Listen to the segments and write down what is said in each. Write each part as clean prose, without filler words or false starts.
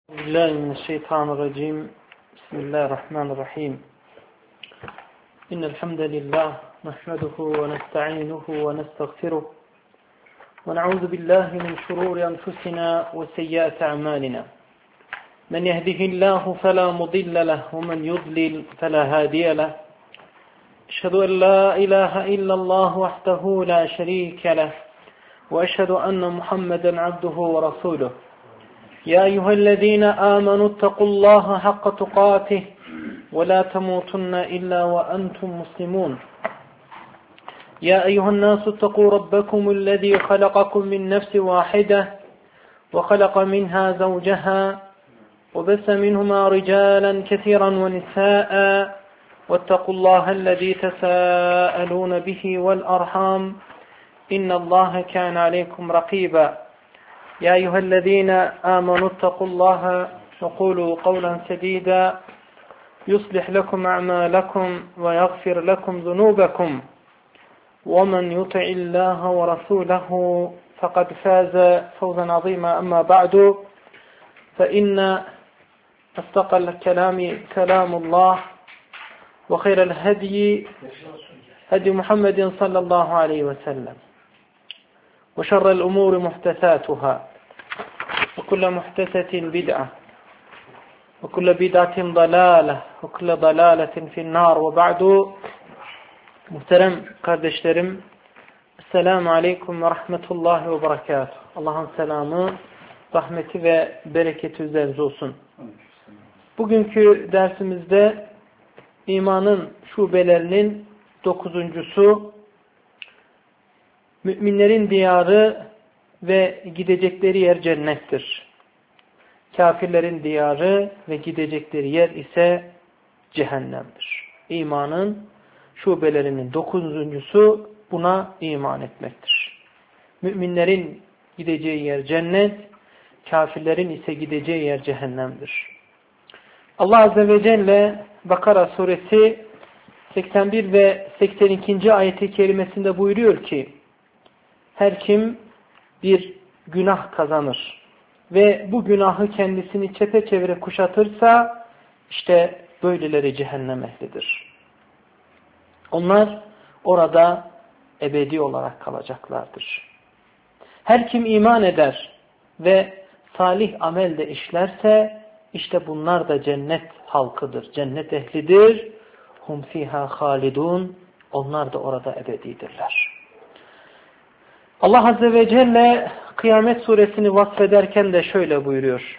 بالله من الشيطان الرجيم بسم الله الرحمن الرحيم إن الحمد لله نحمده ونستعينه ونستغفره ونعوذ بالله من شرور أنفسنا وسيئات أعمالنا من يهده الله فلا مضل له ومن يضلل فلا هادي له أشهد أن لا إله إلا الله وحده لا شريك له وأشهد أن محمدا عبده ورسوله يا أيها الذين آمنوا اتقوا الله حق تقاته ولا تموتن إلا وأنتم مسلمون يا أيها الناس اتقوا ربكم الذي خلقكم من نفس واحدة وخلق منها زوجها وبث منهما رجالا كثيرا ونساء واتقوا الله الذي تساءلون به والأرحام إن الله كان عليكم رقيبا يا أيها الذين آمنوا اتقوا الله وقولوا قولا سديدا يصلح لكم أعمالكم ويغفر لكم ذنوبكم ومن يطع الله ورسوله فقد فاز فوزا عظيما أما بعد فإن أصدق الكلام كلام الله وخير الهدي هدي محمد صلى الله عليه وسلم وشر الأمور محدثاتها وكل محدثة بدعة وكل بدعة ضلالة وكل ضلالة في النار وبعد muhterem kardeşlerim Esselamu Aleyküm ve Rahmetullahi ve Berekatuhu. Allah'ın selamı, rahmeti ve bereketi üzerinize olsun. Bugünkü dersimizde imanın şubelerinin 9'uncusu müminlerin diyarı ve gidecekleri yer cennettir. Kafirlerin diyarı ve gidecekleri yer ise cehennemdir. İmanın şubelerinin 9'uncusu buna iman etmektir. Müminlerin gideceği yer cennet, kafirlerin ise gideceği yer cehennemdir. Allah Azze ve Celle Bakara suresi 81 ve 82. ayeti kerimesinde buyuruyor ki her kim bir günah kazanır ve bu günahı kendisini çepeçevre kuşatırsa işte böyleleri cehennem ehlidir. Onlar orada ebedi olarak kalacaklardır. Her kim iman eder ve salih amel de işlerse işte bunlar da cennet halkıdır, cennet ehlidir. Hum fiha halidun. Onlar da orada ebedidirler. Allah Azze ve Celle Kıyamet suresini vasfederken de şöyle buyuruyor.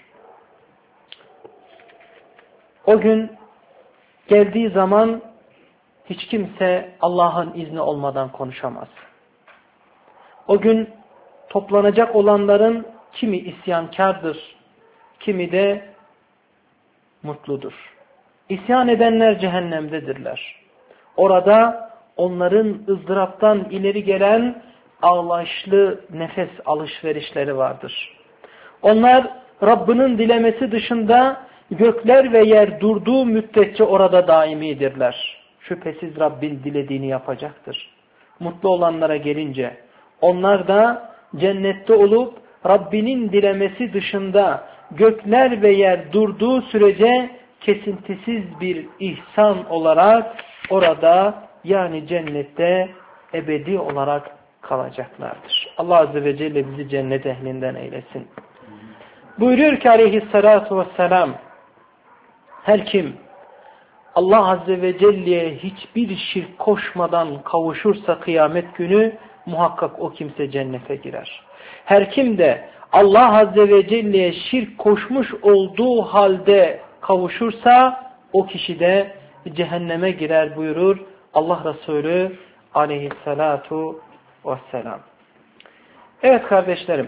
O gün geldiği zaman hiç kimse Allah'ın izni olmadan konuşamaz. O gün toplanacak olanların kimi isyankardır, kimi de mutludur. İsyan edenler cehennemdedirler. Orada onların ızdıraptan ileri gelen ağlayışlı nefes alışverişleri vardır. Onlar Rabbinin dilemesi dışında gökler ve yer durduğu müddetçe orada daimidirler. Şüphesiz Rabbin dilediğini yapacaktır. Mutlu olanlara gelince onlar da cennette olup Rabbinin dilemesi dışında gökler ve yer durduğu sürece kesintisiz bir ihsan olarak orada yani cennette ebedi olarak kalacaklardır. Allah Azze ve Celle bizi cennet ehlinden eylesin. Buyuruyor ki aleyhissalatu vesselam her kim Allah Azze ve Celle'ye hiçbir şirk koşmadan kavuşursa kıyamet günü muhakkak o kimse cennete girer. Her kim de Allah Azze ve Celle'ye şirk koşmuş olduğu halde kavuşursa o kişi de cehenneme girer buyurur Allah Resulü aleyhissalatu vesselam. Evet kardeşlerim.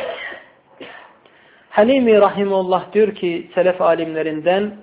Halimi Rahimullah diyor ki selef alimlerinden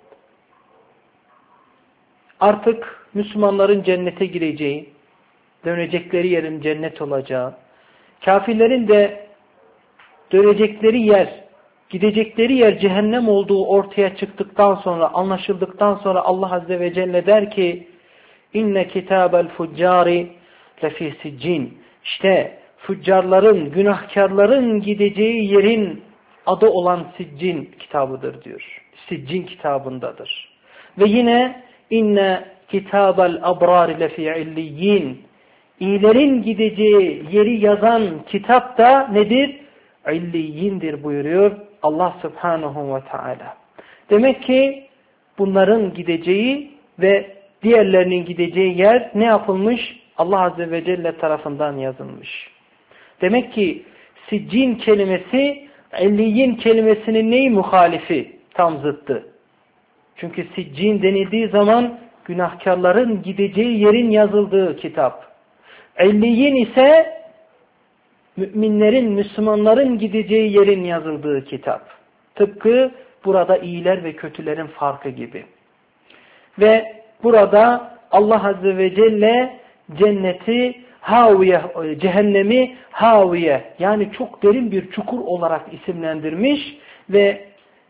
artık Müslümanların cennete gireceği, dönecekleri yerin cennet olacağı, kafirlerin de dönecekleri yer, gidecekleri yer cehennem olduğu ortaya çıktıktan sonra, anlaşıldıktan sonra Allah Azze ve Celle der ki İnne kitabel fuccari lefî siccin. İşte füccarların, günahkarların gideceği yerin adı olan Siccin kitabıdır diyor. Siccin kitabındadır. Ve yine inne kitabel abrar lefi illiyyin. İyilerin gideceği yeri yazan kitap da nedir? İlliyindir buyuruyor Allah Subhanahu ve Teala. Demek ki bunların gideceği ve diğerlerinin gideceği yer ne yapılmış? Allah Azze ve Celle tarafından yazılmış. Demek ki siccin kelimesi illiyin kelimesinin neyi muhalifi? Tam zıttı. Çünkü siccin denildiği zaman günahkarların gideceği yerin yazıldığı kitap. İlliyin ise müminlerin, Müslümanların gideceği yerin yazıldığı kitap. Tıpkı burada iyiler ve kötülerin farkı gibi. Ve burada Allah Azze ve Celle cenneti haviye, cehennemi haviye, yani çok derin bir çukur olarak isimlendirmiş ve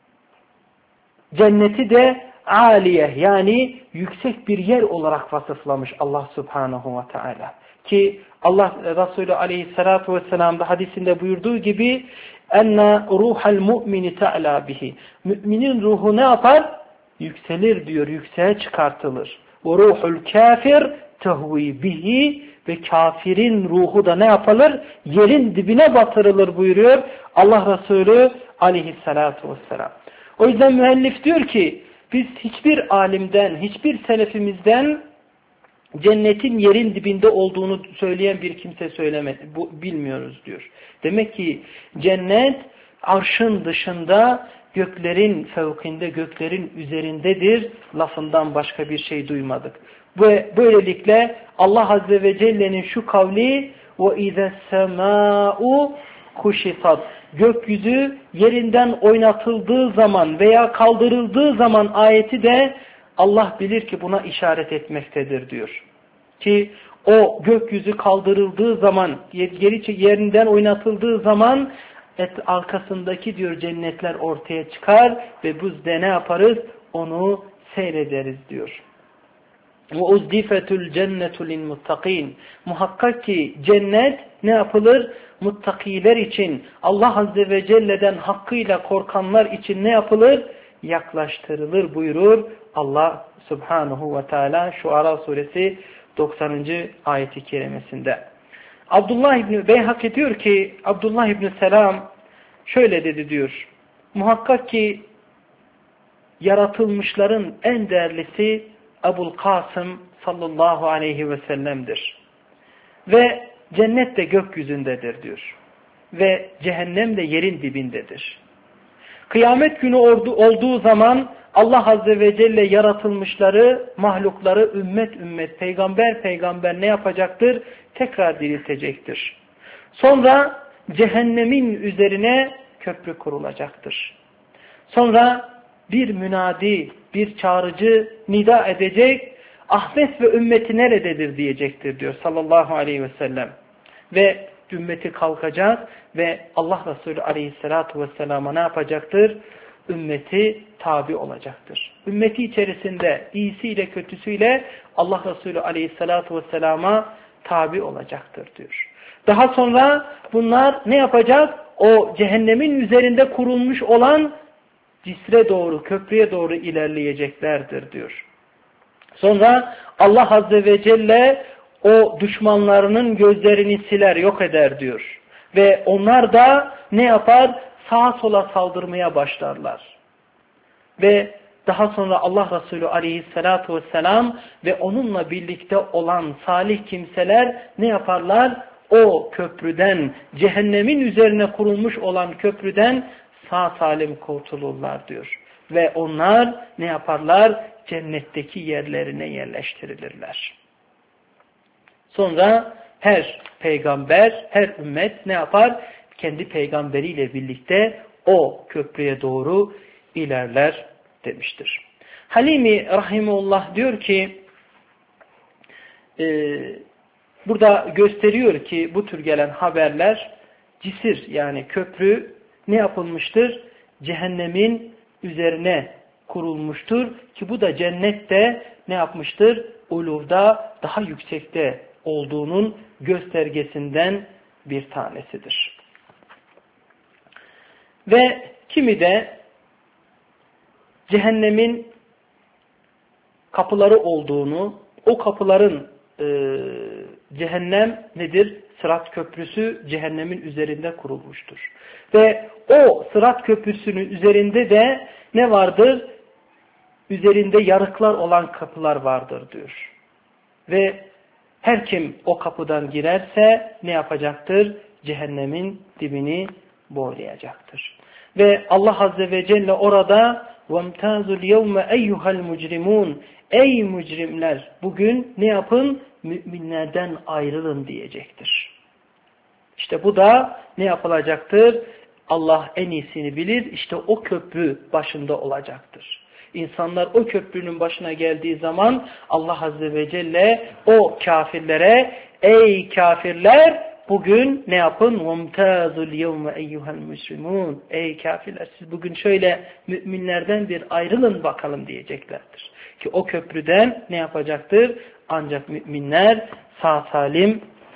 cenneti de aliye, yani yüksek bir yer olarak vasıflamış Allah Subhanahu ve Teala. Ki Allah Resulü Aleyhisselatü Vesselam'da hadisinde buyurduğu gibi enne ruhal mu'mini te'la bihi. Müminin ruhu ne yapar? Yükselir diyor, yükseğe çıkartılır. Ve ruhul kafir tehvi bihi, ve kafirin ruhu da ne yapılır? Yerin dibine batırılır buyuruyor Allah Resulü Aleyhisselatü Vesselam. O yüzden müellif diyor ki biz hiçbir alimden, hiçbir selefimizden cennetin yerin dibinde olduğunu söyleyen bir kimse bilmiyoruz diyor. Demek ki cennet arşın dışında, göklerin fevkinde, göklerin üzerindedir lafından başka bir şey duymadık. Ve böylelikle Allah Azze ve Celle'nin şu kavli وَاِذَا السَّمَاءُ kuşitat, gökyüzü yerinden oynatıldığı zaman veya kaldırıldığı zaman ayeti de Allah bilir ki buna işaret etmektedir diyor. Ki o gökyüzü kaldırıldığı zaman, yerinden oynatıldığı zaman arkasındaki diyor cennetler ortaya çıkar ve biz de ne yaparız? Onu seyrederiz diyor. وَاُزْدِفَتُ الْجَنَّةُ لِلْمُتَّقِينَ. Muhakkak ki cennet ne yapılır? Muttakiler için, Allah Azze ve Celle'den hakkıyla korkanlar için ne yapılır? Yaklaştırılır buyurur Allah Subhanahu ve Teala Şuara suresi 90. ayeti kerimesinde. Abdullah İbni Beyhaki diyor ki, Abdullah İbni Selam şöyle dedi diyor. Muhakkak ki yaratılmışların en değerlisi Ebul Kasım sallallahu aleyhi ve sellem'dir. Ve cennet de gökyüzündedir diyor. Ve cehennem de yerin dibindedir. Kıyamet günü olduğu zaman Allah Azze ve Celle yaratılmışları, mahlukları ümmet ümmet, peygamber peygamber ne yapacaktır? Tekrar diriltecektir. Sonra cehennemin üzerine köprü kurulacaktır. Sonra bir münadi, bir çağrıcı nida edecek, Ahmet ve ümmeti nerededir diyecektir diyor sallallahu aleyhi ve sellem. Ve ümmeti kalkacak ve Allah Resulü aleyhissalatu vesselama ne yapacaktır? Ümmeti tabi olacaktır. Ümmeti içerisinde iyisiyle kötüsüyle Allah Resulü aleyhissalatu vesselama tabi olacaktır diyor. Daha sonra bunlar ne yapacak? O cehennemin üzerinde kurulmuş olan cisre doğru, köprüye doğru ilerleyeceklerdir diyor. Sonra Allah Azze ve Celle o düşmanlarının gözlerini siler, yok eder diyor. Ve onlar da ne yapar? Sağa sola saldırmaya başlarlar. Ve daha sonra Allah Resulü aleyhissalatu vesselam ve onunla birlikte olan salih kimseler ne yaparlar? O köprüden, cehennemin üzerine kurulmuş olan köprüden sağ salim kurtulurlar diyor. Ve onlar ne yaparlar? Cennetteki yerlerine yerleştirilirler. Sonra her peygamber, her ümmet ne yapar? Kendi peygamberiyle birlikte o köprüye doğru ilerler demiştir. Halimi Rahimullah diyor ki, burada gösteriyor ki bu tür gelen haberler cisir, yani köprü ne yapılmıştır? Cehennemin üzerine kurulmuştur ki bu da cennette ne yapmıştır? Uluvda, daha yüksekte olduğunun göstergesinden bir tanesidir. Ve kimi de cehennemin kapıları olduğunu, o kapıların cehennem nedir? Sırat köprüsü cehennemin üzerinde kurulmuştur. Ve o Sırat köprüsünün üzerinde de ne vardır? Üzerinde yarıklar olan kapılar vardır diyor. Ve her kim o kapıdan girerse ne yapacaktır? Cehennemin dibini boylayacaktır. Ve Allah Azze ve Celle orada وَامْتَازُ الْيَوْمَ اَيُّهَا الْمُجْرِمُونَ Ey mücrimler bugün ne yapın? Müminlerden ayrılın diyecektir. İşte bu da ne yapılacaktır? Allah en iyisini bilir. İşte o köprü başında olacaktır. İnsanlar o köprünün başına geldiği zaman Allah Azze ve Celle o kafirlere ey kafirler bugün ne yapın? وَامْتَازُ الْيَوْمَ اَيُّهَا الْمُجْرِمُونَ Ey kafirler siz bugün şöyle müminlerden bir ayrılın bakalım diyeceklerdir. Ki o köprüden ne yapacaktır? Ancak müminler sağ salim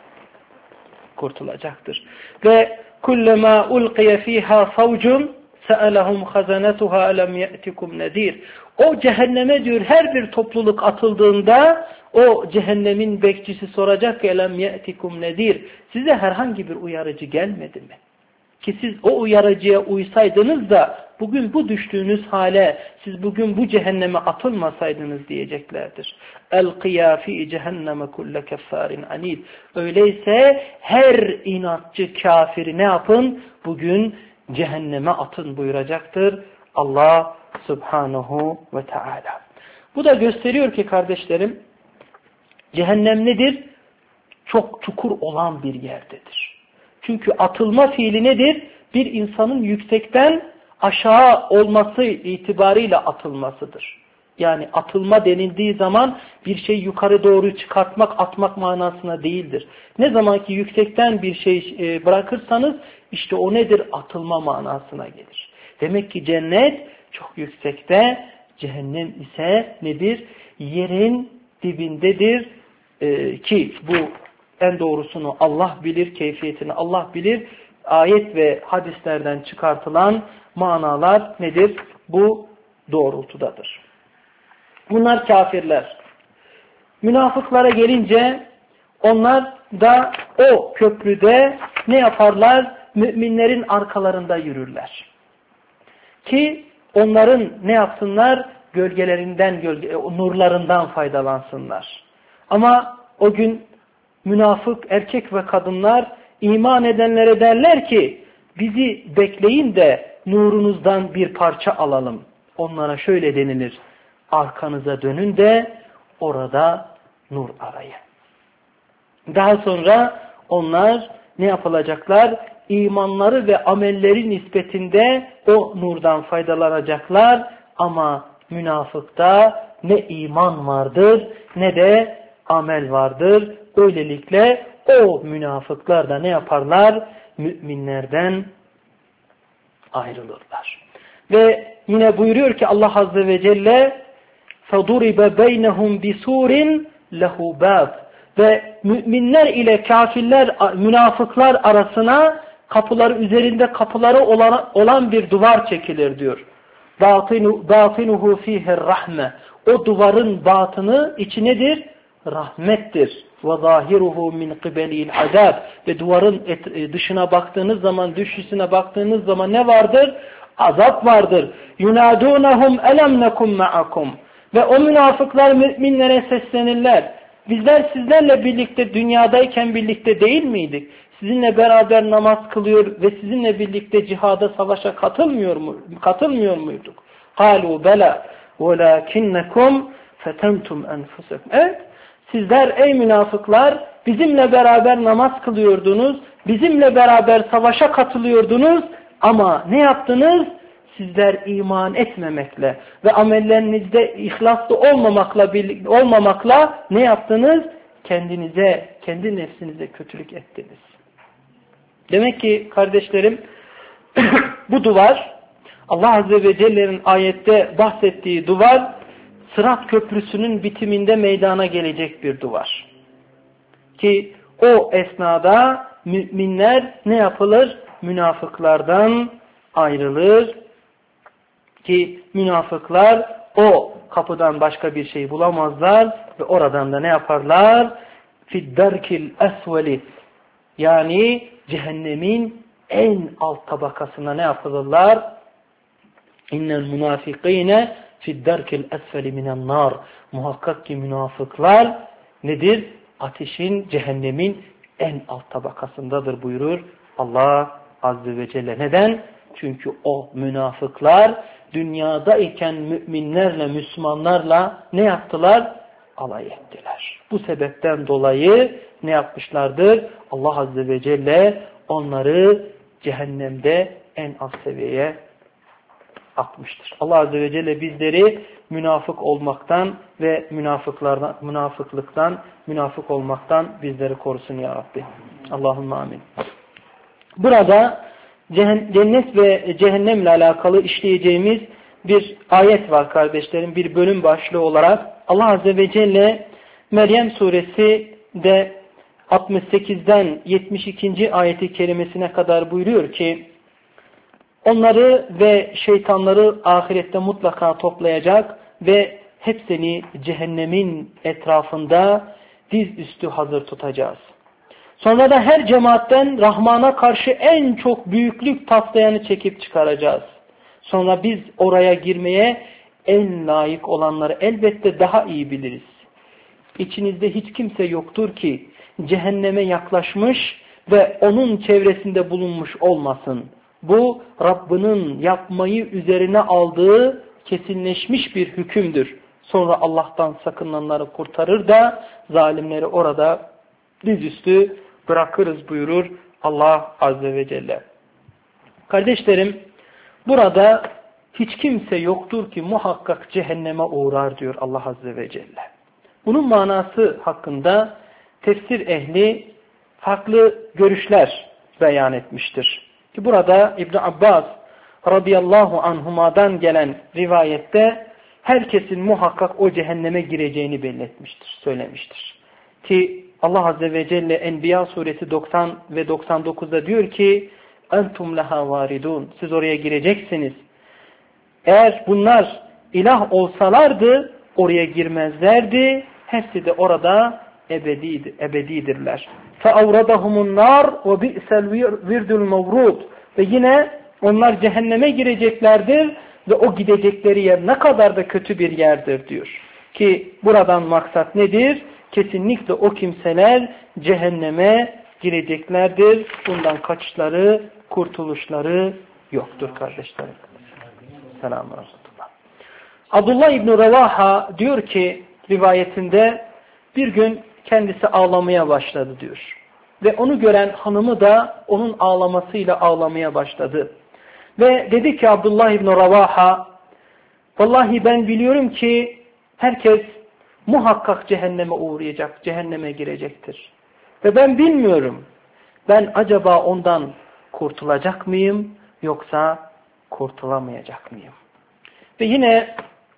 kurtulacaktır. Ve kullama ulqiya fiha fawcun sa'alahum khazanatuha alam ya'tikum nadir. O cehenneme diyor her bir topluluk atıldığında o cehennemin bekçisi soracak ki alam ya'tikum nadir. Size herhangi bir uyarıcı gelmedi mi? Ki siz o uyarıcıya uysaydınız da bugün bu düştüğünüz hale siz bugün bu cehenneme atılmasaydınız diyeceklerdir. El-qiyâ fî cehenneme kulle keffârin anîd. Öyleyse her inatçı kafiri ne yapın? Bugün cehenneme atın buyuracaktır Allah Subhanahu ve Teala. Bu da gösteriyor ki kardeşlerim cehennem nedir? Çok çukur olan bir yerdedir. Çünkü atılma fiili nedir? Bir insanın yüksekten aşağı olması itibariyle atılmasıdır. Yani atılma denildiği zaman bir şey yukarı doğru çıkartmak, atmak manasına değildir. Ne zaman ki yüksekten bir şey bırakırsanız işte o nedir? Atılma manasına gelir. Demek ki cennet çok yüksekte, cehennem ise nedir? Yerin dibindedir ki bu en doğrusunu Allah bilir, keyfiyetini Allah bilir. Ayet ve hadislerden çıkartılan manalar nedir? Bu doğrultudadır. Bunlar kafirler. Münafıklara gelince onlar da o köprüde ne yaparlar? Müminlerin arkalarında yürürler. Ki onların ne yapsınlar? Gölgelerinden, nurlarından faydalansınlar. Ama o gün münafık erkek ve kadınlar iman edenlere derler ki bizi bekleyin de nurunuzdan bir parça alalım. Onlara şöyle denilir. Arkanıza dönün de orada nur arayın. Daha sonra onlar ne yapılacaklar? İmanları ve amelleri nispetinde o nurdan faydalanacaklar. Ama münafıkta ne iman vardır ne de amel vardır. Böylelikle o münafıklar da ne yaparlar? Müminlerden ayrılırlar. Ve yine buyuruyor ki Allah Azze ve Celle فَضُرِبَ بَيْنَهُمْ بِسُورٍ لَهُ بَابٍ Ve müminler ile kafirler, münafıklar arasına kapıları üzerinde kapıları olan bir duvar çekilir diyor. بَاطِنُهُ ف۪يهِ الرَّحْمَةِ O duvarın batını içi nedir? Rahmettir. وَظَاهِرُهُ مِنْ قِبَلِهِ الْعَذَابِ Ve duvarın dışına baktığınız zaman, dışısına baktığınız zaman ne vardır? Azap vardır. يُنَادُونَهُمْ أَلَمْ نَكُمْ مَعَكُمْ Ve o münafıklar müminlere seslenirler. Bizler sizlerle birlikte dünyadayken birlikte değil miydik? Sizinle beraber namaz kılıyor ve sizinle birlikte cihada, savaşa katılmıyor muyduk? قَالُوا بَلَا وَلَاكِنَّكُمْ فَتَنْتُمْ أَنْفُسَكُمْ Evet, sizler ey münafıklar bizimle beraber namaz kılıyordunuz, bizimle beraber savaşa katılıyordunuz ama ne yaptınız? Sizler iman etmemekle ve amellerinizde ihlaslı olmamakla ne yaptınız? Kendi nefsinize kötülük ettiniz. Demek ki kardeşlerim bu duvar Allah Azze ve Celle'nin ayette bahsettiği duvar Sırat Köprüsü'nün bitiminde meydana gelecek bir duvar. Ki o esnada müminler ne yapılır? Münafıklardan ayrılır ki münafıklar o kapıdan başka bir şey bulamazlar ve oradan da ne yaparlar? Fiddarkil esveli, yani cehennemin en alt tabakasına ne yapılırlar? İnnel münafikîne fiddarkil esveli minen nar. Muhakkak ki münafıklar nedir? Ateşin, cehennemin en alt tabakasındadır buyurur Allah Azze ve Celle. Neden? Çünkü o münafıklar dünyadayken müminlerle, Müslümanlarla ne yaptılar? Alay ettiler. Bu sebepten dolayı ne yapmışlardır? Allah Azze ve Celle onları cehennemde en alt seviyeye atmıştır. Allah Azze ve Celle bizleri münafık olmaktan ve münafık olmaktan bizleri korusun ya Rabbi. Allahümme amin. Burada cennet ve cehennemle alakalı işleyeceğimiz bir ayet var kardeşlerim. Bir bölüm başlığı olarak Allah Azze ve Celle Meryem suresi de 68'den 72. ayeti kerimesine kadar buyuruyor ki onları ve şeytanları ahirette mutlaka toplayacak ve hepsini cehennemin etrafında dizüstü hazır tutacağız. Sonra da her cemaatten Rahman'a karşı en çok büyüklük taslayanı çekip çıkaracağız. Sonra biz oraya girmeye en layık olanları elbette daha iyi biliriz. İçinizde hiç kimse yoktur ki cehenneme yaklaşmış ve onun çevresinde bulunmuş olmasın. Bu Rabbinin yapmayı üzerine aldığı kesinleşmiş bir hükümdür. Sonra Allah'tan sakınanları kurtarır da zalimleri orada dizüstü bırakırız buyurur Allah Azze ve Celle. Kardeşlerim, burada hiç kimse yoktur ki muhakkak cehenneme uğrar diyor Allah Azze ve Celle. Bunun manası hakkında tefsir ehli farklı görüşler beyan etmiştir. Ki burada İbn Abbas radıyallahu anhuma'dan gelen rivayette herkesin muhakkak o cehenneme gireceğini belirtmiştir, söylemiştir. Ki Allah Azze ve Celle Enbiya suresi 90 ve 99'da diyor ki entum leha varidun, siz oraya gireceksiniz. Eğer bunlar ilah olsalardı oraya girmezlerdi. Hepsi de orada ebedidirler. فَاَوْرَدَهُمُ النَّارِ وَبِئْسَ الْوِرْدُ الْمَوْرُودُ Ve yine onlar cehenneme gireceklerdir ve o gidecekleri yer ne kadar da kötü bir yerdir diyor. Ki buradan maksat nedir? Kesinlikle o kimseler cehenneme gireceklerdir. Bundan kaçışları, kurtuluşları yoktur kardeşlerim. Selamun Aleyküm. Abdullah İbn Revaha diyor ki rivayetinde bir gün kendisi ağlamaya başladı diyor. Ve onu gören hanımı da onun ağlamasıyla ağlamaya başladı. Ve dedi ki Abdullah İbn Revaha, vallahi ben biliyorum ki herkes muhakkak cehenneme uğrayacak, cehenneme girecektir. Ve ben bilmiyorum, ben acaba ondan kurtulacak mıyım yoksa kurtulamayacak mıyım? Ve yine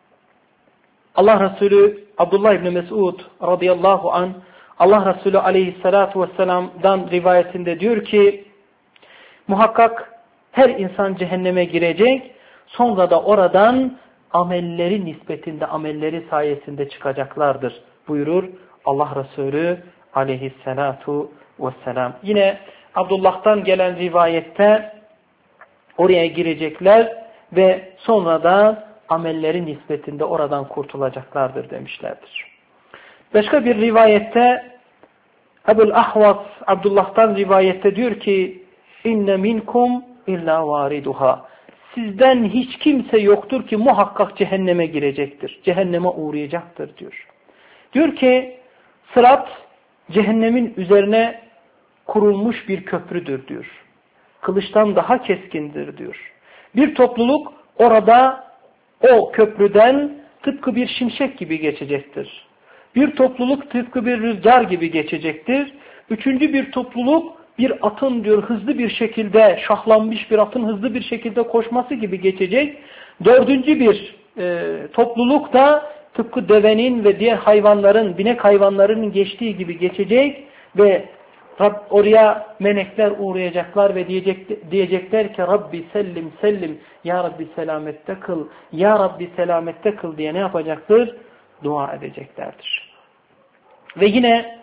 Allah Resulü Abdullah İbni Mesud radıyallahu anh Allah Resulü aleyhissalatu vesselam'dan rivayetinde diyor ki muhakkak her insan cehenneme girecek, sonra da oradan amelleri nispetinde, amelleri sayesinde çıkacaklardır buyurur Allah Resulü aleyhissalatu vesselam. Yine Abdullah'tan gelen rivayette oraya girecekler ve sonra da amelleri nispetinde oradan kurtulacaklardır demişlerdir. Başka bir rivayette Ebul Ahvas Abdullah'tan rivayette diyor ki inne minkum illa variduha. Sizden hiç kimse yoktur ki muhakkak cehenneme girecektir. Cehenneme uğrayacaktır diyor. Diyor ki sırat cehennemin üzerine kurulmuş bir köprüdür diyor. Kılıçtan daha keskindir diyor. Bir topluluk orada o köprüden tıpkı bir şimşek gibi geçecektir. Bir topluluk tıpkı bir rüzgar gibi geçecektir. Üçüncü bir topluluk bir atın diyor hızlı bir şekilde, şahlanmış bir atın hızlı bir şekilde koşması gibi geçecek. Dördüncü bir topluluk da tıpkı devenin ve diğer hayvanların, binek hayvanlarının geçtiği gibi geçecek ve Oraya melekler uğrayacaklar ve diyecekler ki Rabbi sellim sellim, Ya Rabbi selamette kıl, Ya Rabbi selamette kıl diye ne yapacaktır? Dua edeceklerdir. Ve yine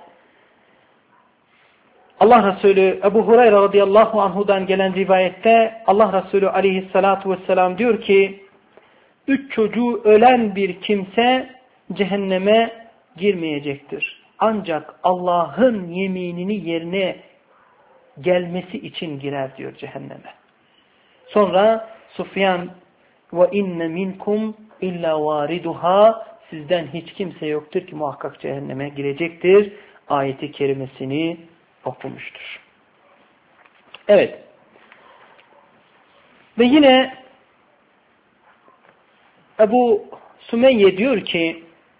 Allah Resulü Ebu Hureyre radıyallahu anhudan gelen rivayette Allah Resulü aleyhissalatu vesselam diyor ki 3 çocuğu ölen bir kimse cehenneme girmeyecektir. Ancak Allah'ın yeminini yerine gelmesi için girer diyor cehenneme. Sonra Sufyan ve inne minkum illa variduha, sizden hiç kimse yoktur ki muhakkak cehenneme girecektir ayeti kerimesini okumuştur. Evet. Ve yine Ebu Sümeyye diyor ki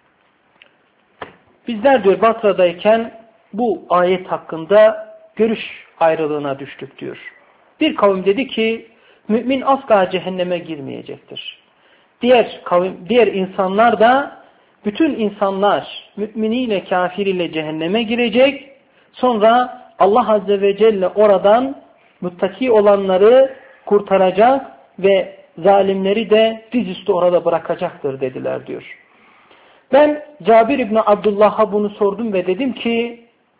bizler diyor Basra'dayken bu ayet hakkında görüş ayrılığına düştük diyor. Bir kavim dedi ki mümin asla cehenneme girmeyecektir. Diğer insanlar da bütün insanlar müminiyle kafiriyle cehenneme girecek. Sonra Allah Azze ve Celle oradan muttaki olanları kurtaracak ve zalimleri de dizüstü orada bırakacaktır dediler diyor. Ben Cabir İbni Abdullah'a bunu sordum ve dedim ki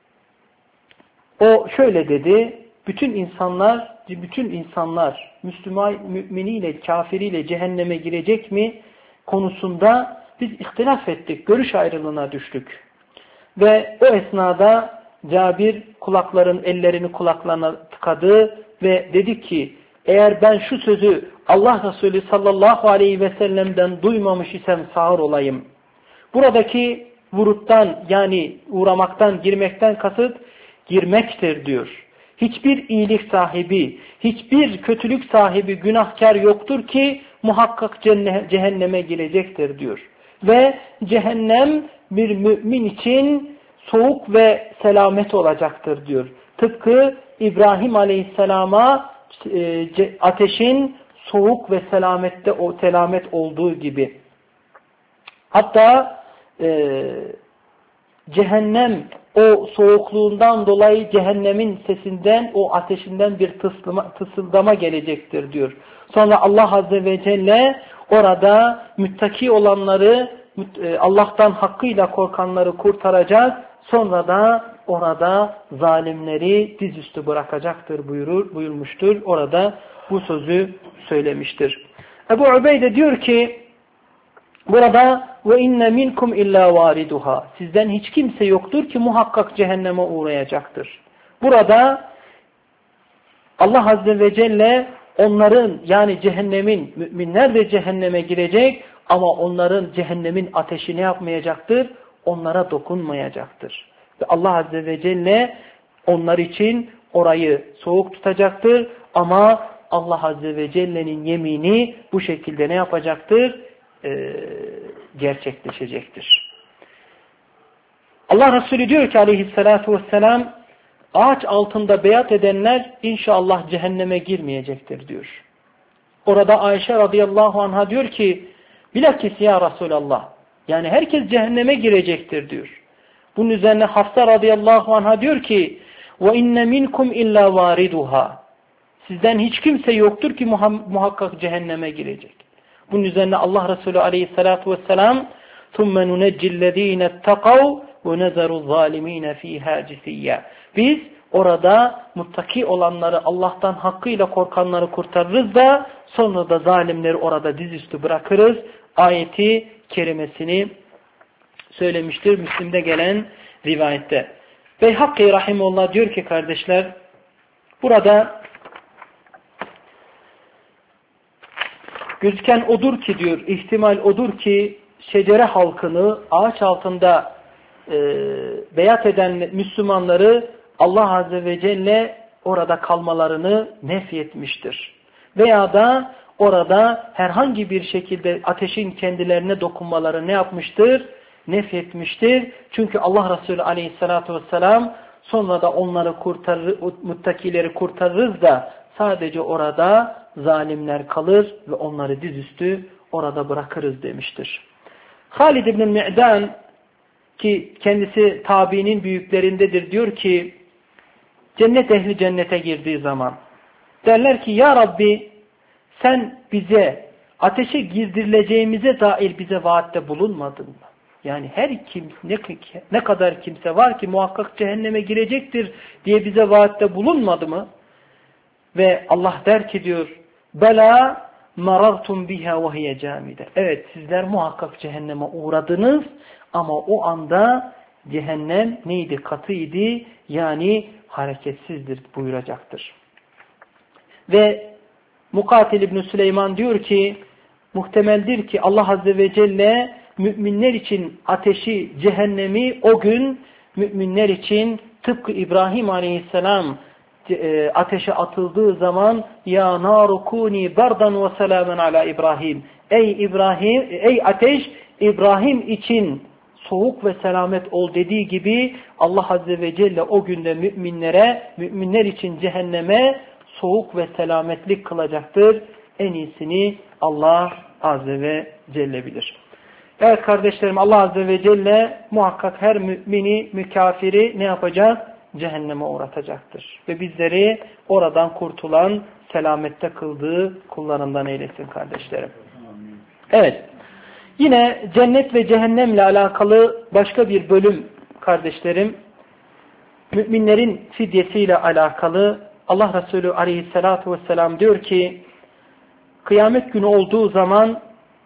o şöyle dedi, bütün insanlar Müslüman müminiyle kafiriyle cehenneme girecek mi konusunda biz ihtilaf ettik, görüş ayrılığına düştük. Ve o esnada Cabir ellerini kulaklarına tıkadı ve dedi ki eğer ben şu sözü Allah Resulü sallallahu aleyhi ve sellem'den duymamış isem sağır olayım. Buradaki vuruttan yani uğramaktan, girmekten kasıt girmektir diyor. Hiçbir iyilik sahibi, hiçbir kötülük sahibi günahkar yoktur ki muhakkak cehenneme girecektir diyor. Ve cehennem bir mümin için soğuk ve selamet olacaktır diyor. Tıpkı İbrahim Aleyhisselam'a ateşin soğuk ve selamet olduğu gibi. Hatta cehennem o soğukluğundan dolayı cehennemin sesinden, o ateşinden bir tısıldama gelecektir diyor. Sonra Allah Azze ve Celle orada müttaki olanları, Allah'tan hakkıyla korkanları kurtaracak. Sonra da orada zalimleri dizüstü bırakacaktır buyurmuştur. Orada bu sözü söylemiştir. Ebu Ubeyde diyor ki burada ve inne minkum illa variduha, sizden hiç kimse yoktur ki muhakkak cehenneme uğrayacaktır. Burada Allah Azze ve Celle onların yani cehennemin, müminler de cehenneme girecek ama onların cehennemin ateşi ne yapmayacaktır? Onlara dokunmayacaktır. Ve Allah Azze ve Celle onlar için orayı soğuk tutacaktır ama Allah Azze ve Celle'nin yemini bu şekilde ne yapacaktır? Gerçekleşecektir. Allah Resulü diyor ki aleyhissalatu vesselam ağaç altında beyat edenler inşallah cehenneme girmeyecektir diyor. Orada Ayşe radıyallahu anha diyor ki bilakis ya Resulallah, yani herkes cehenneme girecektir diyor. Bunun üzerine Hafsa radıyallahu anha diyor ki ve inne minkum illa variduha, sizden hiç kimse yoktur ki muhakkak cehenneme girecek. Bunun üzerine Allah Resulü aleyhissalatu vesselam ثُمَّ نُنَجِّ الَّذ۪ينَ اتَّقَوْا وَنَذَرُ الظَّالِم۪ينَ ف۪يهَا جِثِيًّا. Biz orada muttaki olanları, Allah'tan hakkıyla korkanları kurtarırız da sonra da zalimleri orada dizüstü bırakırız. Ayeti kerimesini söylemiştir Müslim'de gelen rivayette. Beyhakî rahimullah diyor ki kardeşler, burada gözüken odur ki diyor, ihtimal odur ki şecere halkını, ağaç altında beyat eden Müslümanları Allah Azze ve Celle orada kalmalarını nefyetmiştir. Veya da orada herhangi bir şekilde ateşin kendilerine dokunmaları ne yapmıştır? Nefyetmiştir. Çünkü Allah Resulü aleyhissalatu vesselam sonra da onları muttakileri kurtarırız da sadece orada zalimler kalır ve onları dizüstü orada bırakırız demiştir. Halid ibn Mi'dan ki kendisi tabiinin büyüklerindedir diyor ki cennet ehli cennete girdiği zaman derler ki ya Rabbi sen bize ateşe girdirileceğimize dair bize vaatte bulunmadın mı? Yani her kim ne kadar kimse var ki muhakkak cehenneme girecektir diye bize vaatte bulunmadı mı? Ve Allah der ki diyor bela marartum biha ve hiye camide. Evet sizler muhakkak cehenneme uğradınız ama o anda cehennem neydi? Katıydı yani hareketsizdir buyuracaktır. Ve Mukatil İbn Süleyman diyor ki muhtemeldir ki Allah Azze ve Celle müminler için ateşi, cehennemi o gün müminler için tıpkı İbrahim Aleyhisselam ateşe atıldığı zaman ya naru kuni bardan ve selamen ala İbrahim. Ey ateş İbrahim için soğuk ve selamet ol dediği gibi Allah Azze ve Celle o günde müminler için cehenneme soğuk ve selametlik kılacaktır. En iyisini Allah Azze ve Celle bilir. Evet kardeşlerim Allah Azze ve Celle muhakkak her mümini, mükafiri ne yapacak? Cehenneme uğratacaktır. Ve bizleri oradan kurtulan, selamette kıldığı kullarından eylesin kardeşlerim. Evet. Yine cennet ve cehennemle alakalı başka bir bölüm kardeşlerim. Müminlerin fidyesiyle alakalı Allah Resulü Aleyhisselatü Vesselam diyor ki kıyamet günü olduğu zaman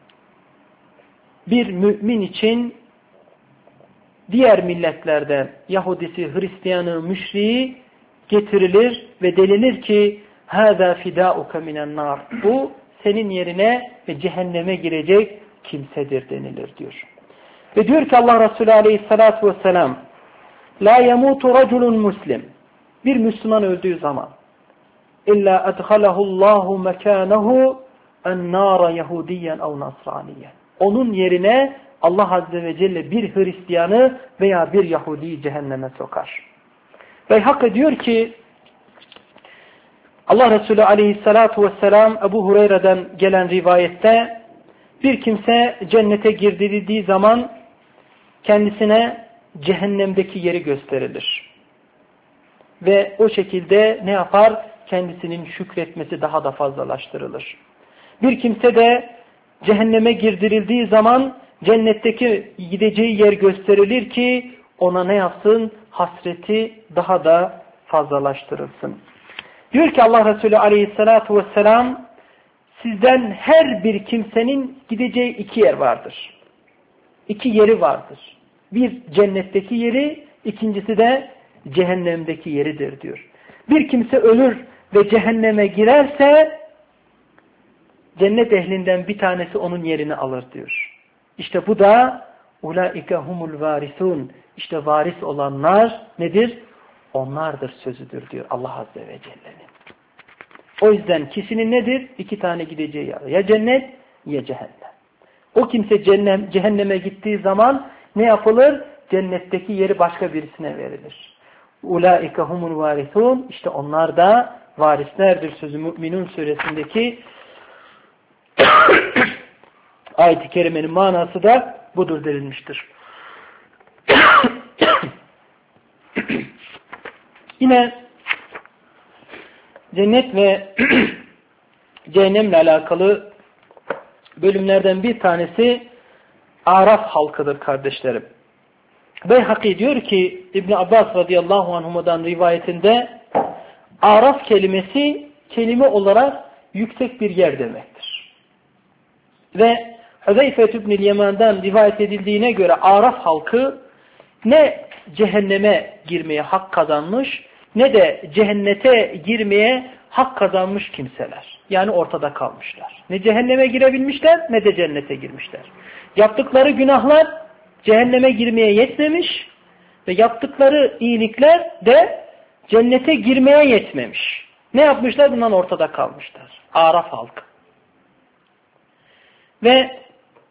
bir mümin için diğer milletlerden Yahudisi, Hristiyanı, müşriği getirilir ve denilir ki hâzâ fidâuke minen nâr. Bu senin yerine ve cehenneme girecek kimsedir denilir diyor. Ve diyor ki Allah Resulü Aleyhisselatü Vesselam la yemutu raculun muslim. Bir Müslüman öldüğü zaman illa adhalahullahu mekânehu en-nâra Yahudiyen ev Nasraniyen. Onun yerine Allah Azze ve Celle bir Hristiyanı veya bir Yahudi'yi cehenneme sokar. Ve hak ediyor ki Allah Resulü Aleyhisselatü Vesselam Ebu Hureyre'den gelen rivayette bir kimse cennete girdirildiği zaman kendisine cehennemdeki yeri gösterilir. Ve o şekilde ne yapar? Kendisinin şükretmesi daha da fazlalaştırılır. Bir kimse de cehenneme girdirildiği zaman cennetteki gideceği yer gösterilir ki ona ne yapsın? Hasreti daha da fazlalaştırılsın. Diyor ki Allah Resulü Aleyhisselatü Vesselam sizden her bir kimsenin gideceği iki yer vardır. İki yeri vardır. Bir cennetteki yeri, ikincisi de cehennemdeki yeridir diyor. Bir kimse ölür ve cehenneme girerse cennet ehlinden bir tanesi onun yerini alır diyor. İşte bu da ulaike humul varisun. İşte varis olanlar nedir? Onlardır sözüdür diyor Allah Azze ve Celle'nin. O yüzden kişinin nedir? İki tane gideceği yer. Ya cennet ya cehennem. O kimse cehenneme gittiği zaman ne yapılır? Cennetteki yeri başka birisine verilir. Ulaike humul varisun. İşte onlar da varislerdir sözü Mü'minun suresindeki ayet-i kerimenin manası da budur denilmiştir. Yine cennet ve cehennemle alakalı bölümlerden bir tanesi Araf halkıdır kardeşlerim. Beyhaki diyor ki İbn Abbas radıyallahu anhuma'dan rivayetinde Araf kelimesi kelime olarak yüksek bir yer demektir. Ve Huzeyfe ibn-i Yemen'den rivayet edildiğine göre Araf halkı ne cehenneme girmeye hak kazanmış ne de cehennete girmeye hak kazanmış kimseler. Yani ortada kalmışlar. Ne cehenneme girebilmişler ne de cennete girmişler. Yaptıkları günahlar cehenneme girmeye yetmemiş ve yaptıkları iyilikler de cennete girmeye yetmemiş. Ne yapmışlar? Bundan ortada kalmışlar. Araf halkı. Ve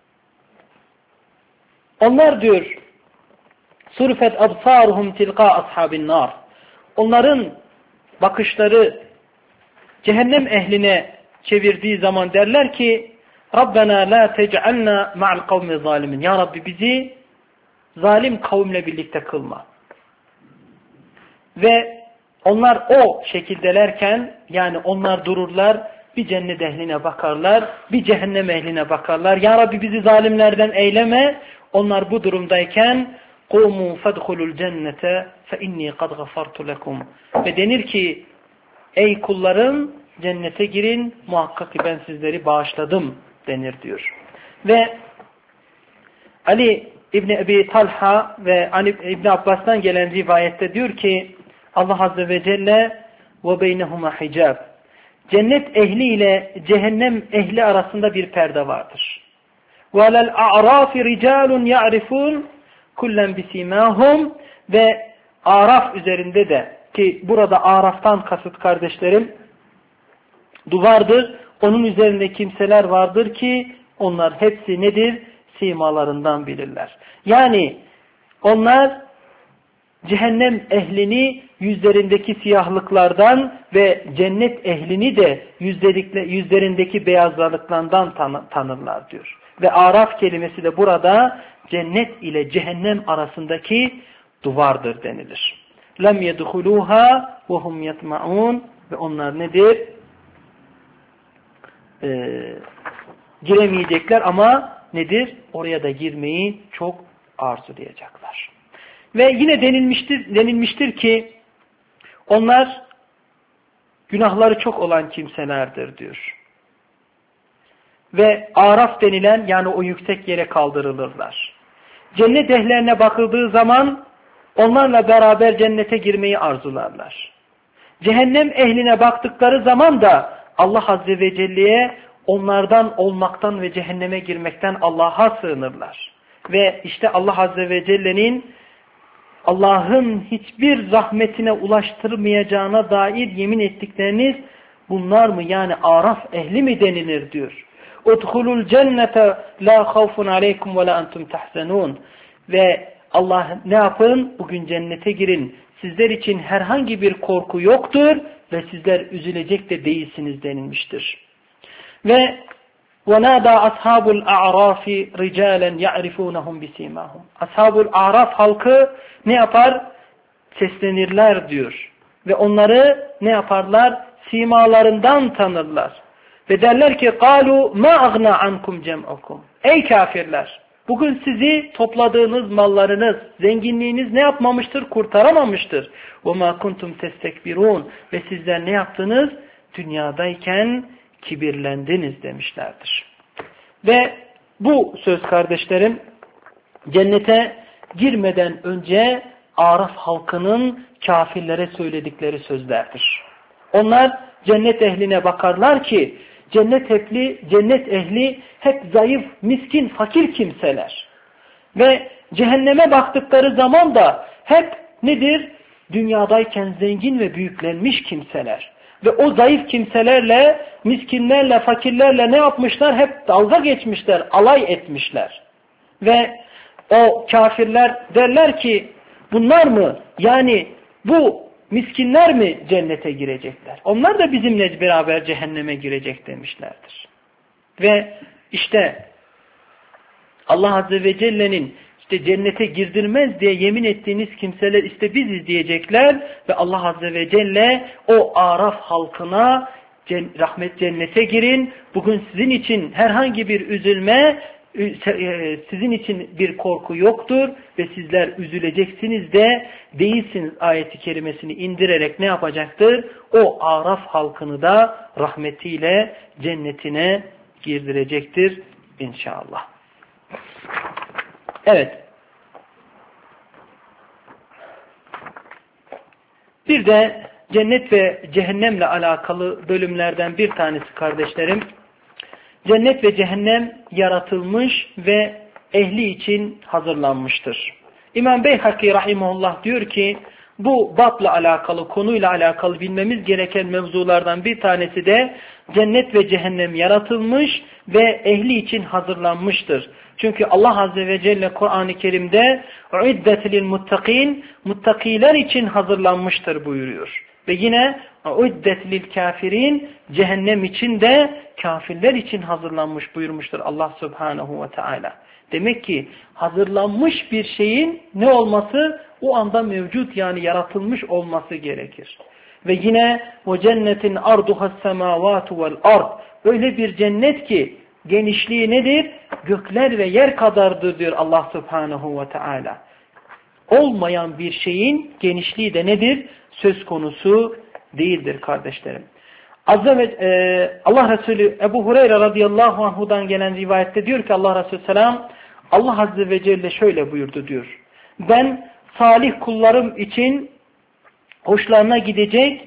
onlar diyor surfet absaruhum tilqa ashabin nar. Onların bakışları cehennem ehline çevirdiği zaman derler ki Rabbena la tec'alna ma'al kavmi zalimin. Ya Rabbi bizi zalim kavimle birlikte kılma. Ve onlar o şekildelerken, yani onlar dururlar, bir cennet ehline bakarlar, bir cehennem ehline bakarlar. Ya Rabbi bizi zalimlerden eyleme. Onlar bu durumdayken قُومُوا فَدْخُلُوا الْجَنَّةَ فَاِنِّي قَدْ غَفَرْتُ لَكُمْ. Ve denir ki, ey kullarım cennete girin, muhakkak ki ben sizleri bağışladım denir diyor. Ve Ali İbni Ebi Talha ve İbni Abbas'tan gelen rivayette diyor ki, Allah Azze ve Celle وَبَيْنَهُمَا حِجَابٍ. Cennet ehli ile cehennem ehli arasında bir perde vardır. وَلَا الْاَعْرَافِ رِجَالٌ يَعْرِفُونَ كُلًّا بِسِيمَاهُمْ. Ve Araf üzerinde de, ki burada Araf'tan kasıt kardeşlerim duvardır. Onun üzerinde kimseler vardır ki onlar hepsi nedir? Simalarından bilirler. Yani onlar cehennem ehlini yüzlerindeki siyahlıklardan ve cennet ehlini de yüzlerindeki beyazlarlıklardan tanırlar diyor. Ve Araf kelimesi de burada cennet ile cehennem arasındaki duvardır denilir. Lem yedhuluha ve hum yetmaun. Ve onlar nedir? Giremeyecekler ama nedir? Oraya da girmeyi çok arzulayacaklar. Ve yine denilmiştir ki onlar günahları çok olan kimselerdir diyor. Ve Araf denilen, yani o yüksek yere kaldırılırlar. Cennet ehline bakıldığı zaman onlarla beraber cennete girmeyi arzularlar. Cehennem ehline baktıkları zaman da Allah Azze ve Celle'ye onlardan olmaktan ve cehenneme girmekten Allah'a sığınırlar. Ve işte Allah Azze ve Celle'nin Allah'ın hiçbir rahmetine ulaştırmayacağına dair yemin ettikleriniz bunlar mı? Yani Araf ehli mi denilir diyor. Udhulul cennete la khawfun aleykum ve la entum tahzanun. Ve Allah ne yapın? Bugün cennete girin. Sizler için herhangi bir korku yoktur ve sizler üzülecek de değilsiniz denilmiştir. Ve وَنَادَى أَصْحَابُ الْاَعْرَافِ رِجَالًا يَعْرِفُونَهُمْ بِسِيمَاهُمْ. Ashab-ül A'raf halkı ne yapar? Seslenirler diyor. Ve onları ne yaparlar? Simalarından tanırlar. Ve derler ki قَالُوا مَا أَغْنَى عَنْكُمْ جَمْعُكُمْ. Ey kafirler! Bugün sizi topladığınız mallarınız, zenginliğiniz ne yapmamıştır? Kurtaramamıştır. وَمَا كُنْتُمْ تَسْتَكْبِرُونَ. Ve sizler ne yaptınız? Dünyadayken kibirlendiniz demişlerdir. Ve bu söz kardeşlerim cennete girmeden önce Araf halkının kafirlere söyledikleri sözlerdir. Onlar cennet ehline bakarlar ki cennet ehli hep zayıf, miskin, fakir kimseler. Ve cehenneme baktıkları zaman da hep nedir? Dünyadayken zengin ve büyüklenmiş kimseler. Ve o zayıf kimselerle, miskinlerle, fakirlerle ne yapmışlar? Hep dalga geçmişler, alay etmişler. Ve o kafirler derler ki bunlar mı? Yani bu miskinler mi cennete girecekler? Onlar da bizimle beraber cehenneme girecek demişlerdir. Ve işte Allah Azze ve Celle'nin işte cennete girdirmez diye yemin ettiğiniz kimseler işte biziz diyecekler ve Allah Azze ve Celle o Araf halkına rahmet cennete girin. Bugün sizin için herhangi bir üzülme, sizin için bir korku yoktur ve sizler üzüleceksiniz de değilsiniz ayeti kerimesini indirerek ne yapacaktır? O Araf halkını da rahmetiyle cennetine girdirecektir inşallah. Evet. Bir de cennet ve cehennemle alakalı bölümlerden bir tanesi kardeşlerim. Cennet ve cehennem yaratılmış ve ehli için hazırlanmıştır. İmam Beyhaki rahimahullah diyor ki bu babla alakalı, konuyla alakalı bilmemiz gereken mevzulardan bir tanesi de cennet ve cehennem yaratılmış ve ehli için hazırlanmıştır. Çünkü Allah Azze ve Celle Kur'an-ı Kerim'de "Uiddet lil muttakin", muttakiler için hazırlanmıştır buyuruyor. Ve yine "Uddet lil kafirin" cehennem için de kafirler için hazırlanmış buyurmuştur Allah Subhanahu ve Teala. Demek ki hazırlanmış bir şeyin ne olması? O anda mevcut, yani yaratılmış olması gerekir. Ve yine "O cennetin arduhas semavatu vel ard" öyle bir cennet ki genişliği nedir? Gökler ve yer kadardır diyor Allah Subhanahu ve Teala. Olmayan bir şeyin genişliği de nedir? Söz konusu değildir kardeşlerim. Allah Resulü Ebu Hureyre radıyallahu anhu'dan gelen rivayette diyor ki Allah Resulü selam, Allah Azze ve Celle şöyle buyurdu diyor. Ben salih kullarım için hoşlarına gidecek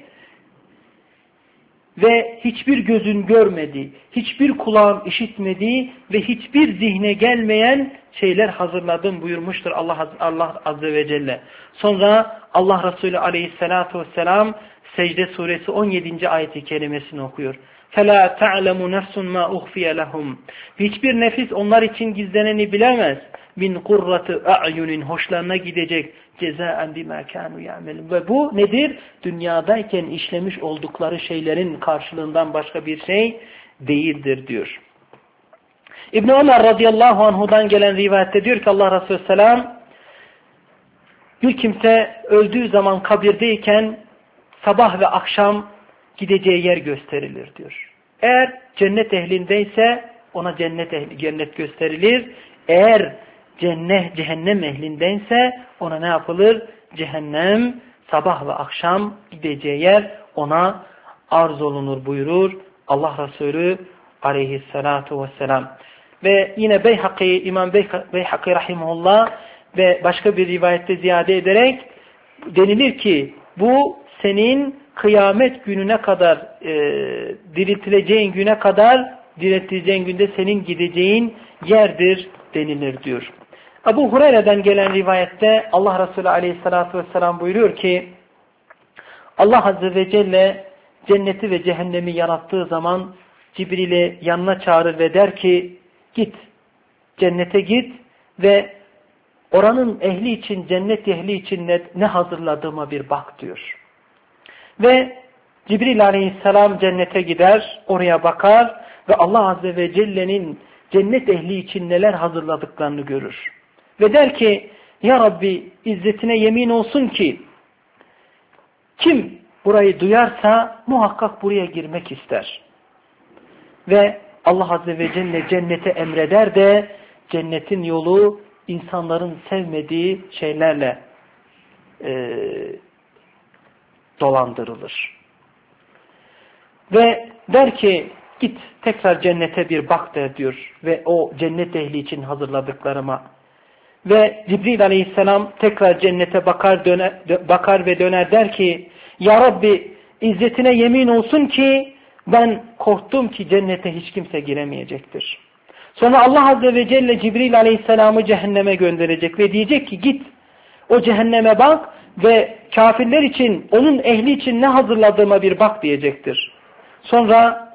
ve hiçbir gözün görmediği, hiçbir kulağın işitmediği ve hiçbir zihne gelmeyen şeyler hazırladım buyurmuştur Allah Azze ve Celle. Sonra Allah Resulü Aleyhisselatü Vesselam Secde Suresi 17. ayeti kerimesini okuyor. فَلَا تَعْلَمُ نَفْسٌ مَا اُخْفِيَ لَهُمْ Hiçbir nefis onlar için gizleneni bilemez. Min kurratu a'yunin hoşlarına gidecek cezaen bima kanu ya'melun. Ve bu nedir? Dünyadayken işlemiş oldukları şeylerin karşılığından başka bir şey değildir diyor. İbn Ömer radıyallahu anhu'dan gelen rivayette diyor ki Allah Resulü selam, bir kimse öldüğü zaman kabirdeyken sabah ve akşam gideceği yer gösterilir diyor. Eğer cennet ehlindeyse ona cennet gösterilir. Eğer cehennem ehlindense ona ne yapılır? Cehennem, sabah ve akşam gideceği yer ona arz olunur buyurur Allah Resulü aleyhissalatu vesselam. Ve yine İmam Beyhaki rahimahullah ve başka bir rivayette ziyade ederek denilir ki bu senin kıyamet gününe kadar diriltileceğin güne kadar diriltileceğin günde senin gideceğin yerdir denilir diyor. Ebu Hureyre'den gelen rivayette Allah Resulü aleyhissalatu vesselam buyuruyor ki Allah Azze ve Celle cenneti ve cehennemi yarattığı zaman Cibril'i yanına çağırır ve der ki git cennete git ve oranın ehli için, cennet ehli için ne hazırladığıma bir bak diyor. Ve Cibril aleyhisselam cennete gider, oraya bakar ve Allah Azze ve Celle'nin cennet ehli için neler hazırladıklarını görür. Ve der ki ya Rabbi izzetine yemin olsun ki kim burayı duyarsa muhakkak buraya girmek ister. Ve Allah Azze ve Celle cennete emreder de cennetin yolu insanların sevmediği şeylerle dolandırılır. Ve der ki git tekrar cennete bir bak der diyor ve o cennet ehli için hazırladıklarıma. Ve Cibril aleyhisselam tekrar cennete bakar ve döner der ki ya Rabbi izzetine yemin olsun ki ben korktum ki cennete hiç kimse giremeyecektir. Sonra Allah Azze ve Celle Cibril aleyhisselamı cehenneme gönderecek ve diyecek ki git o cehenneme bak ve kafirler için, onun ehli için ne hazırladığıma bir bak diyecektir. Sonra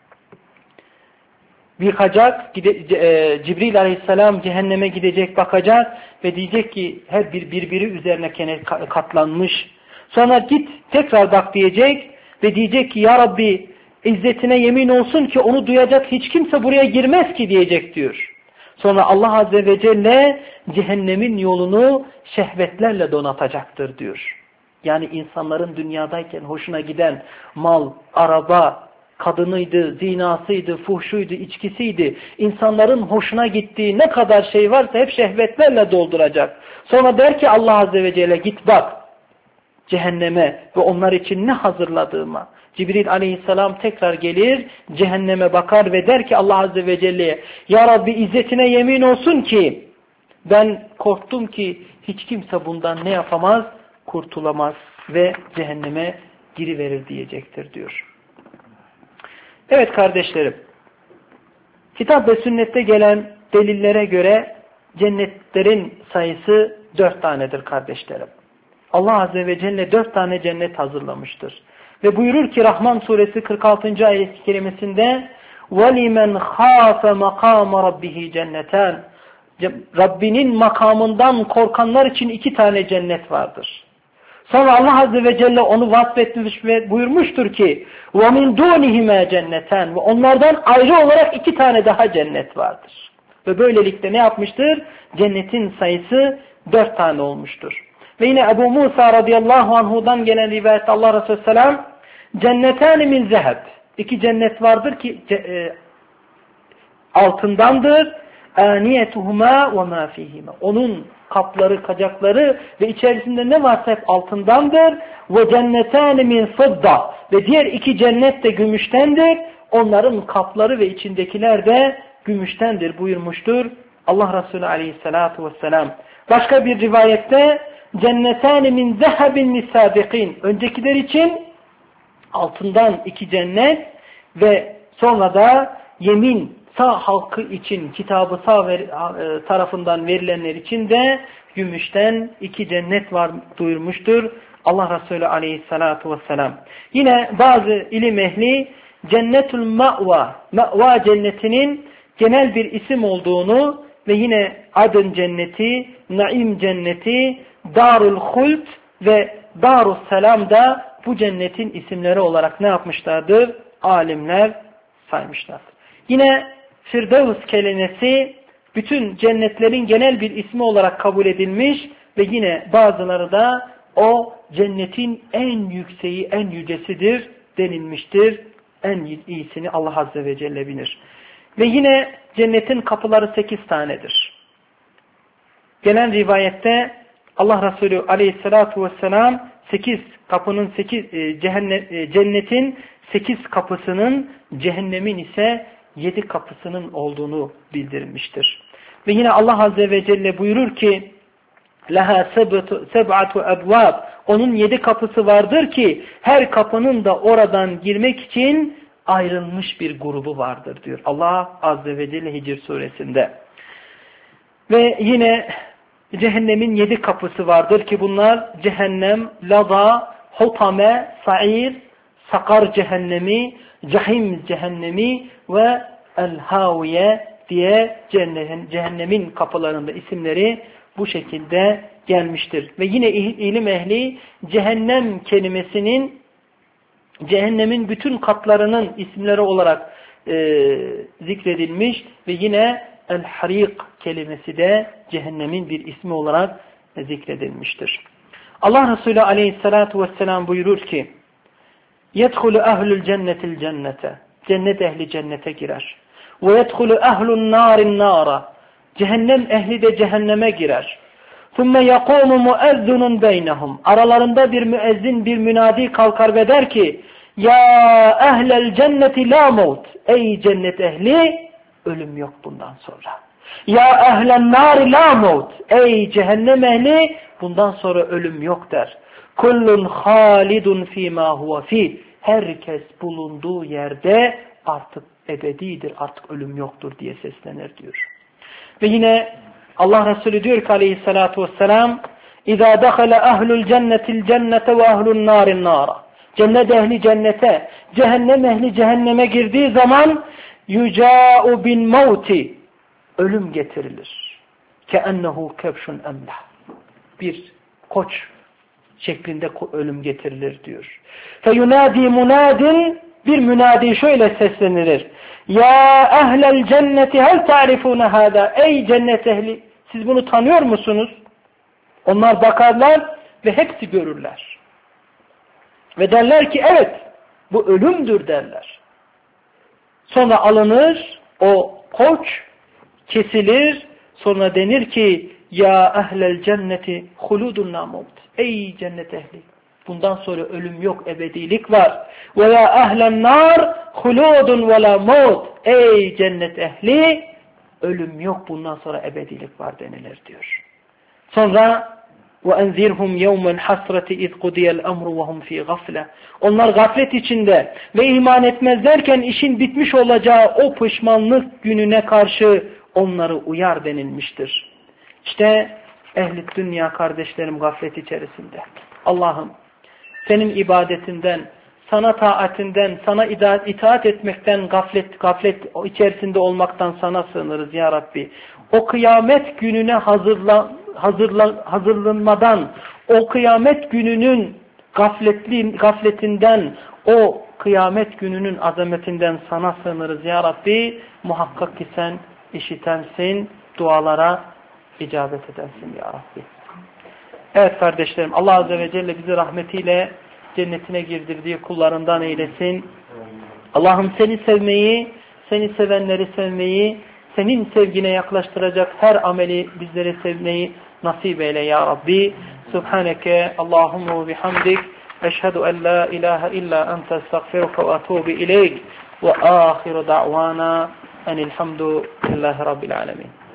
yıkacak, Cibril aleyhisselam cehenneme gidecek, bakacak ve diyecek ki her birbiri üzerine katlanmış. Sonra git tekrar bak diyecek ve diyecek ki ya Rabbi izzetine yemin olsun ki onu duyacak hiç kimse buraya girmez ki diyecek diyor. Sonra Allah Azze ve Celle cehennemin yolunu şehvetlerle donatacaktır diyor. Yani insanların dünyadayken hoşuna giden mal, araba, kadınıydı, zinasıydı, fuhşuydu, içkisiydi. İnsanların hoşuna gittiği ne kadar şey varsa hep şehvetlerle dolduracak. Sonra der ki Allah Azze ve Celle git bak cehenneme ve onlar için ne hazırladığıma. Cibril aleyhisselam tekrar gelir, cehenneme bakar ve der ki Allah Azze ve Celle'ye ya Rabbi izzetine yemin olsun ki ben korktum ki hiç kimse bundan ne yapamaz? Kurtulamaz ve cehenneme giriverir diyecektir diyor. Evet kardeşlerim, kitap ve sünnette gelen delillere göre cennetlerin sayısı 4 tanedir kardeşlerim. Allah Azze ve Celle 4 tane cennet hazırlamıştır. Ve buyurur ki Rahman suresi 46. ayet-i kerimesinde وَلِمَنْ خَافَ مَقَامَ رَبِّهِ cenneten Rabbinin makamından korkanlar için 2 tane cennet vardır. Sonra Allah Azze ve Celle onu vasfetmiş ve buyurmuştur ki وَمِنْ دُونِهِمَا cenneten, ve onlardan ayrı olarak 2 tane daha cennet vardır. Ve böylelikle ne yapmıştır? Cennetin sayısı 4 tane olmuştur. Ve yine Ebu Musa radıyallahu anhudan gelen rivayette Allah Resulü selam cennetâni min zeheb, 2 cennet vardır ki altındandır. Aniyetuhuma ve ma fihima, onun kapları, kacakları ve içerisinde ne varsa hep altındandır. Ve cennetâni min fıdda, ve diğer 2 cennet de gümüştendir. Onların kapları ve içindekiler de gümüştendir buyurmuştur Allah Resulü aleyhissalatu vesselam. Başka bir rivayette cennetâni min zehebin misâbiqin, öncekiler için altından 2 cennet ve sonra da yemin sağ halkı için, kitabı sağ tarafından verilenler için de gümüşten 2 cennet var buyurmuştur Allah Resulü aleyhissalatu vesselam. Yine bazı ilim ehli cennetul ma'va, ma'va cennetinin genel bir isim olduğunu ve yine Adın cenneti, Naim cenneti, Darul Hult ve Darus Selam da bu cennetin isimleri olarak ne yapmışlardır? Alimler saymışlardır. Yine Firdevs kelimesi bütün cennetlerin genel bir ismi olarak kabul edilmiş ve yine bazıları da o cennetin en yükseği, en yücesidir denilmiştir. En iyisini Allah Azze ve Celle bilir. Ve yine cennetin kapıları 8 tanedir. Gelen rivayette Allah Resulü aleyhissalatu vesselam 8 kapının cennetin 8 kapısının, cehennemin ise 7 kapısının olduğunu bildirmiştir. Ve yine Allah Azze ve Celle buyurur ki لَهَا سَبْعَةُ اَبْوَابٍ, onun 7 kapısı vardır ki her kapının da oradan girmek için ayrılmış bir grubu vardır diyor Allah Azze ve Celle Hicr suresinde. Ve yine cehennemin 7 kapısı vardır ki bunlar cehennem, Lada, Hutame, Sa'ir, Sakar cehennemi, Cahim cehennemi ve El-Haviye diye cehennemin kapılarında isimleri bu şekilde gelmiştir. Ve yine ilim ehli cehennem kelimesinin cehennemin bütün katlarının isimleri olarak zikredilmiş ve yine El-Harik kelimesi de cehennemin bir ismi olarak zikredilmiştir. Allah Resulü aleyhissalatu vesselam buyurur ki يَدْخُلُ أَهْلُ الْجَنَّةِ الْجَنَّةَ, cennet ehli cennete girer. وَيَدْخُلُ أَهْلُ النَّارِ النَّارَ, cehennem ehli de cehenneme girer. ثُمَّ يَقُومُ مُؤَذِّنٌ بَيْنَهُمْ, aralarında bir müezzin, bir münadi kalkar ve der ki Ya ehlel cenneti la mevt, ey cennet ehli, ölüm yok bundan sonra. Ya ehlen nari la mevt, ey cehennem ehli, bundan sonra ölüm yok der. Kullun halidun fîmâ huve fîh, herkes bulunduğu yerde artık ebedidir, artık ölüm yoktur diye seslenir diyor. Ve yine Allah Resulü diyor ki aleyhissalatu vesselam İzâ dehale ehlul cennetil cennete ve ehlun nârin nâra, cennet ehli cennete, cehennem ehli cehenneme girdiği zaman yücâ'u bin mevti, ölüm getirilir. Keennehu kebşun emlah, bir koç şeklinde ölüm getirilir diyor. Feyunâdî munâdin, bir münadi şöyle seslenilir. Ya ehlel cenneti hel ta'rifûne hâdâ, ey cennet ehli, siz bunu tanıyor musunuz? Onlar bakarlar ve hepsi görürler. Ve derler ki evet, bu ölümdür derler. Sonra alınır o koç, kesilir, sonra denir ki ya ehlel cenneti huludun namut, ey cennet ehli, bundan sonra ölüm yok, ebedilik var. Ve ya ehlen nar huludun ve la maut, ey cennet ehli, ölüm yok, bundan sonra ebedilik var denilir diyor. Sonra وَاَنْذِرْهُمْ يَوْمَ الْحَسْرَةِ اِذْ قُدِيَ الْاَمْرُ وَهُمْ ف۪ي غَفْلَةٍ, onlar gaflet içinde ve iman etmezlerken işin bitmiş olacağı o pişmanlık gününe karşı onları uyar denilmiştir. İşte ehli dünya kardeşlerim gaflet içerisinde. Allah'ım senin ibadetinden, sana taatinden, sana itaat etmekten gaflet içerisinde olmaktan sana sığınırız ya Rabbi. O kıyamet gününe hazırlanmadan, o kıyamet gününün gafletinden, o kıyamet gününün azametinden sana sığınırız ya Rabbi. Muhakkak ki sen işitensin, dualara icabet edersin ya Rabbi. Evet kardeşlerim, Allah Azze ve Celle bizi rahmetiyle cennetine girdirdiği kullarından eylesin. Allah'ım seni sevmeyi, seni sevenleri sevmeyi, senin sevgine yaklaştıracak her ameli bizlere sevmeyi nasip eyle ya Rabbi. Subhaneke Allahumma ve bihamdik. Eşhedü en la ilahe illa ente estağfiruke ve etûbü ileyk. Ve âhiru da'vana enilhamdülillahi rabbil alemin.